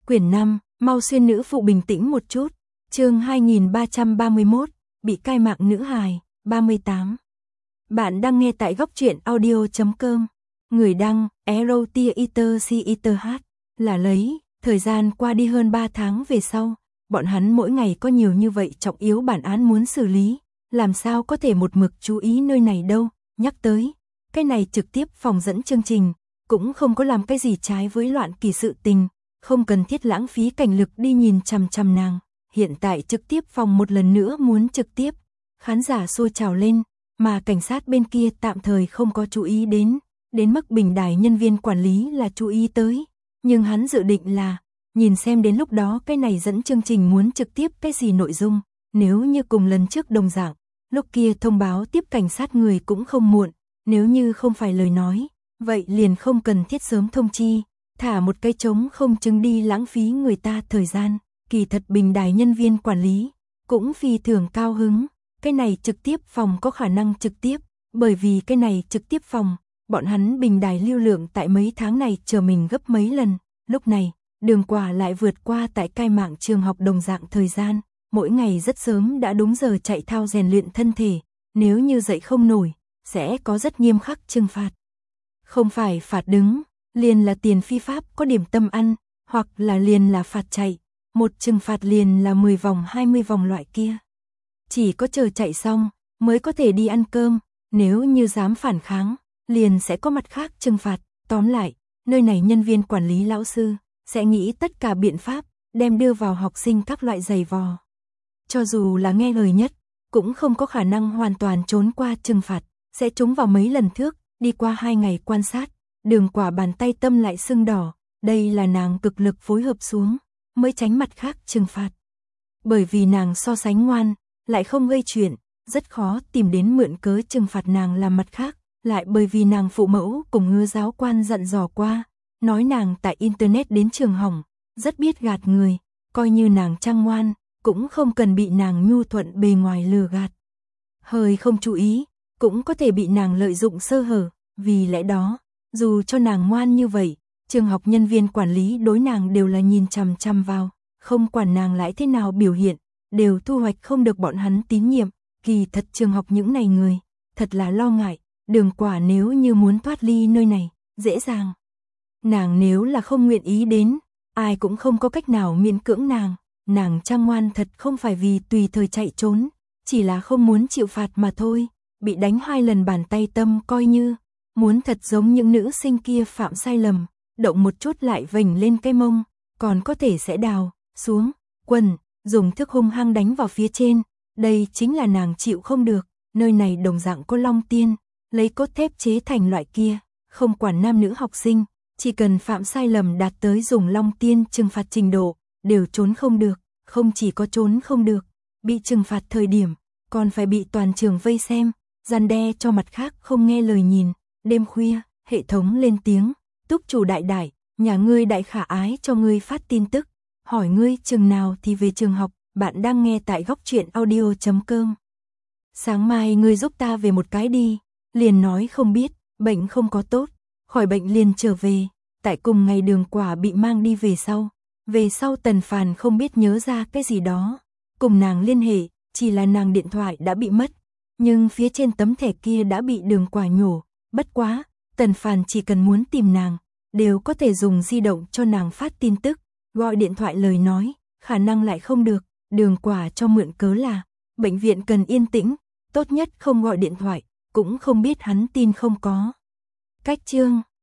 Quyển 5, mau xuyên nữ phụ bình tĩnh một chút. Chương 2331, bị cai mạng nữ hài, 38. Bạn đang nghe tại góc truyện audio.com. Người đăng, Erotiater là lấy, thời gian qua đi hơn 3 tháng về sau, bọn hắn mỗi ngày có nhiều như vậy trọng yếu bản án muốn xử lý, làm sao có thể một mực chú ý nơi này đâu, nhắc tới, cái này trực tiếp phòng dẫn chương trình, cũng không có làm cái gì trái với loạn kỳ sự tình, không cần thiết lãng phí cảnh lực đi nhìn chằm chằm nàng, hiện tại trực tiếp phòng một lần nữa muốn trực tiếp, khán giả sôi trào lên, mà cảnh sát bên kia tạm thời không có chú ý đến mức bình đài nhân viên quản lý là chú ý tới, nhưng hắn dự định là, nhìn xem đến lúc đó cái này dẫn chương trình muốn trực tiếp cái gì nội dung, nếu như cùng lần trước đồng dạng, lúc kia thông báo tiếp cảnh sát người cũng không muộn, nếu như không phải lời nói, vậy liền không cần thiết sớm thông chi, thả một cái trống không chứng đi lãng phí người ta thời gian, kỳ thật bình đài nhân viên quản lý, cũng phi thường cao hứng, cái này trực tiếp phòng có khả năng trực tiếp, bởi vì cái này trực tiếp phòng, bọn hắn bình đài lưu lượng tại mấy tháng này chờ mình gấp mấy lần, lúc này, Đường Quả lại vượt qua tại cai mạng trường học đồng dạng thời gian, mỗi ngày rất sớm đã đúng giờ chạy thao rèn luyện thân thể, nếu như dậy không nổi, sẽ có rất nghiêm khắc trừng phạt. Không phải phạt đứng, liền là tiền phi pháp có điểm tâm ăn, hoặc là liền là phạt chạy, một trừng phạt liền là 10 vòng 20 vòng loại kia. Chỉ có chờ chạy xong, mới có thể đi ăn cơm, nếu như dám phản kháng, liền sẽ có mặt khác trừng phạt, tóm lại, nơi này nhân viên quản lý lão sư, sẽ nghĩ tất cả biện pháp, đem đưa vào học sinh các loại giày vò. Cho dù là nghe lời nhất, cũng không có khả năng hoàn toàn trốn qua trừng phạt, sẽ trúng vào mấy lần thước, đi qua 2 ngày quan sát, Đường Quả bàn tay tâm lại sưng đỏ, đây là nàng cực lực phối hợp xuống, mới tránh mặt khác trừng phạt. Bởi vì nàng so sánh ngoan, lại không gây chuyện, rất khó tìm đến mượn cớ trừng phạt nàng làm mặt khác, lại bởi vì nàng phụ mẫu cùng Hứa giáo quan dặn dò qua, nói nàng tại internet đến trường hỏng, rất biết gạt người, coi như nàng trang ngoan, cũng không cần bị nàng nhu thuận bề ngoài lừa gạt. Hơi không chú ý, cũng có thể bị nàng lợi dụng sơ hở, vì lẽ đó, dù cho nàng ngoan như vậy, trường học nhân viên quản lý đối nàng đều là nhìn chằm chằm vào, không quản nàng lại thế nào biểu hiện, đều thu hoạch không được bọn hắn tín nhiệm, kỳ thật trường học những này người, thật là lo ngại, Đường Quả nếu như muốn thoát ly nơi này, dễ dàng. Nàng nếu là không nguyện ý đến, ai cũng không có cách nào miễn cưỡng nàng trang ngoan thật không phải vì tùy thời chạy trốn, chỉ là không muốn chịu phạt mà thôi, bị đánh 2 lần bàn tay tâm coi như, muốn thật giống những nữ sinh kia phạm sai lầm, động một chút lại vểnh lên cái mông, còn có thể sẽ đào, xuống, quần, dùng thức hung hăng đánh vào phía trên, đây chính là nàng chịu không được, nơi này đồng dạng có long tiên, lấy cốt thép chế thành loại kia, không quản nam nữ học sinh, chỉ cần phạm sai lầm đạt tới dùng long tiên trừng phạt trình độ, đều trốn không được, không chỉ có trốn không được, bị trừng phạt thời điểm, còn phải bị toàn trường vây xem, răn đe cho mặt khác không nghe lời nhìn, đêm khuya, hệ thống lên tiếng, túc chủ đại đại, nhà ngươi đại khả ái cho ngươi phát tin tức, hỏi ngươi chừng nào thì về trường học, bạn đang nghe tại góc truyện audio.com. Sáng mai ngươi giúp ta về một cái đi, liền nói không biết, bệnh không có tốt, khỏi bệnh liền trở về, tại cùng ngày Đường Quả bị mang đi về sau Tần Phàn không biết nhớ ra cái gì đó, cùng nàng liên hệ, chỉ là nàng điện thoại đã bị mất, nhưng phía trên tấm thẻ kia đã bị Đường Quả nhổ, bất quá, Tần Phàn chỉ cần muốn tìm nàng, đều có thể dùng di động cho nàng phát tin tức, gọi điện thoại lời nói, khả năng lại không được, Đường Quả cho mượn cớ là, bệnh viện cần yên tĩnh, tốt nhất không gọi điện thoại, cũng không biết hắn tin không có. Cách chương